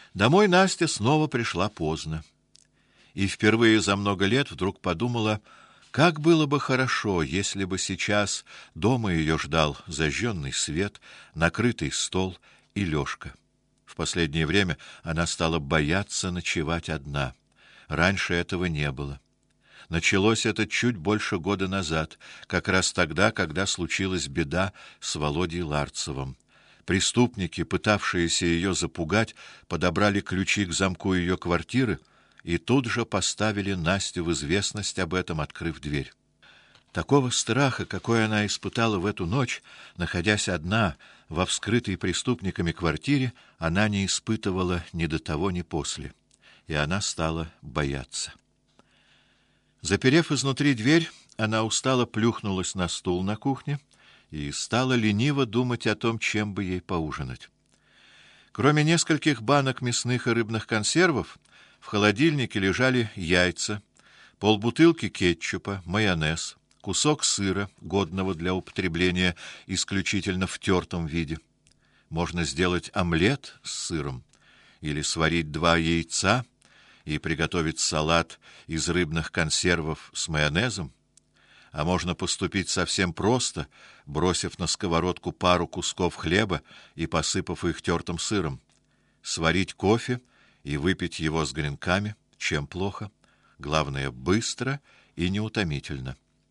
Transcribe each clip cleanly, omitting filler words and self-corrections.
Домой Настя снова пришла поздно. И впервые за много лет вдруг подумала, как было бы хорошо, если бы сейчас дома ее ждал зажженный свет, накрытый стол и Лёшка. В последнее время она стала бояться ночевать одна. Раньше этого не было. Началось это чуть больше года назад, как раз тогда, когда случилась беда с Володей Ларцевым. Преступники, пытавшиеся ее запугать, подобрали ключи к замку ее квартиры и тут же поставили Настю в известность об этом, открыв дверь. Такого страха, какой она испытала в эту ночь, находясь одна во вскрытой преступниками квартире, она не испытывала ни до того, ни после. И она стала бояться. Заперев изнутри дверь, она устало плюхнулась на стул на кухне и стала лениво думать о том, чем бы ей поужинать. Кроме нескольких банок мясных и рыбных консервов, в холодильнике лежали яйца, полбутылки кетчупа, майонез, кусок сыра, годного для употребления исключительно в тертом виде. Можно сделать омлет с сыром или сварить 2 яйца и приготовить салат из рыбных консервов с майонезом. А можно поступить совсем просто, бросив на сковородку пару кусков хлеба и посыпав их тертым сыром. Сварить кофе и выпить его с гренками, чем плохо. Главное, быстро и неутомительно.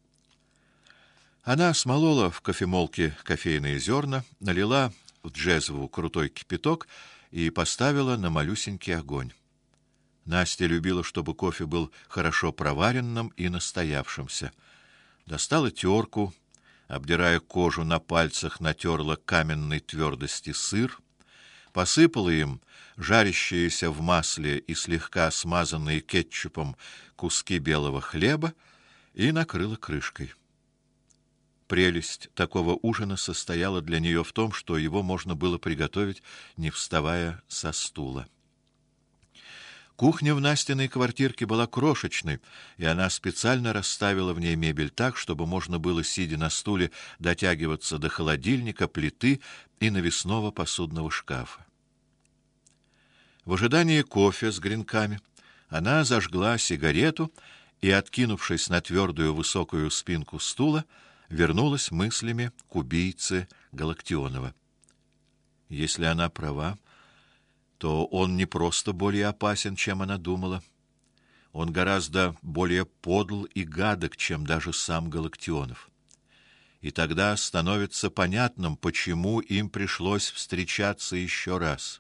Она смолола в кофемолке кофейные зерна, налила в джезву крутой кипяток и поставила на малюсенький огонь. Настя любила, чтобы кофе был хорошо проваренным и настоявшимся. Достала терку, обдирая кожу на пальцах, натерла каменной твердости сыр, посыпала им жарящиеся в масле и слегка смазанные кетчупом куски белого хлеба и накрыла крышкой. Прелесть такого ужина состояла для нее в том, что его можно было приготовить, не вставая со стула. Кухня в Настиной квартирке была крошечной, и она специально расставила в ней мебель так, чтобы можно было, сидя на стуле, дотягиваться до холодильника, плиты и навесного посудного шкафа. В ожидании кофе с гренками она зажгла сигарету и, откинувшись на твердую высокую спинку стула, вернулась мыслями к убийце Галактионова. Если она права, то он не просто более опасен, чем она думала. Он гораздо более подл и гадок, чем даже сам Галактионов. И тогда становится понятным, почему им пришлось встречаться еще раз.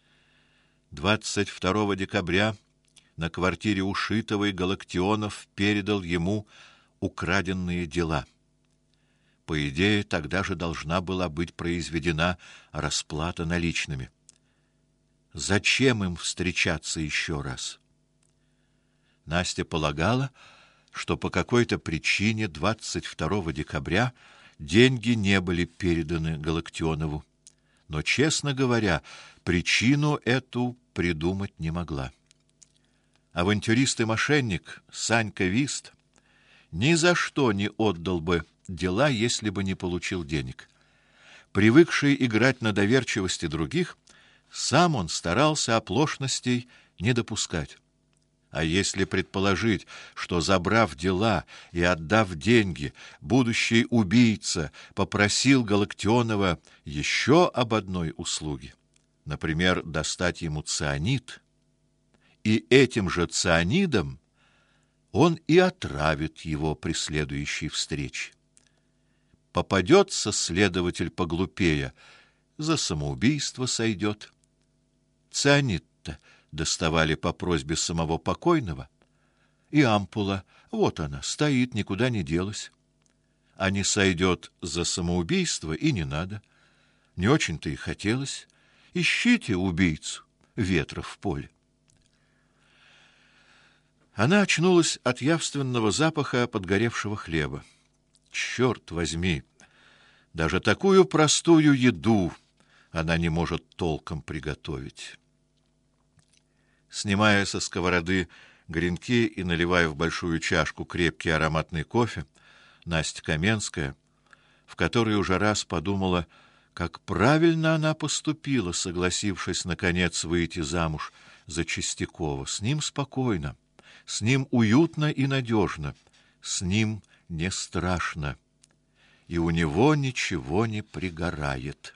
22 декабря на квартире Ушитовой Галактионов передал ему украденные дела. По идее, тогда же должна была быть произведена расплата наличными. Зачем им встречаться еще раз? Настя полагала, что по какой-то причине 22 декабря деньги не были переданы Галактионову. Но, честно говоря, причину эту придумать не могла. Авантюрист и мошенник Санька Вист ни за что не отдал бы дела, если бы не получил денег. Привыкший играть на доверчивости других, сам он старался оплошностей не допускать. А если предположить, что, забрав дела и отдав деньги, будущий убийца попросил Галактионова еще об одной услуге, например, достать ему цианид, и этим же цианидом он и отравит его при следующей встрече. Попадется следователь поглупее, за самоубийство сойдет. Цианид-то доставали по просьбе самого покойного, и ампула, вот она, стоит, никуда не делась. А не сойдет за самоубийство и не надо. Не очень-то и хотелось. Ищите убийцу, ветра в поле. Она очнулась от явственного запаха подгоревшего хлеба. Черт возьми, даже такую простую еду она не может толком приготовить. Снимая со сковороды гренки и наливая в большую чашку крепкий ароматный кофе, Настя Каменская в который уже раз подумала, Как правильно она поступила, согласившись наконец выйти замуж за Чистякова. С ним спокойно, с ним уютно и надежно, с ним не страшно, и у него ничего не пригорает.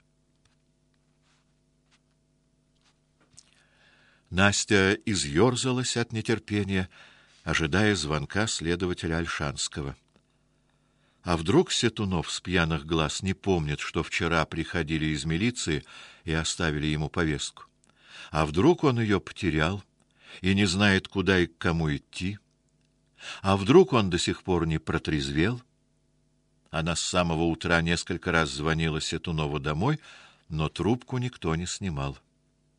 Настя изъерзалась от нетерпения, ожидая звонка следователя Ольшанского. А вдруг Сетунов с пьяных глаз не помнит, что вчера приходили из милиции и оставили ему повестку? А вдруг он ее потерял и не знает, куда и к кому идти? А вдруг он до сих пор не протрезвел? Она с самого утра несколько раз звонила Сетунову домой, но трубку никто не снимал.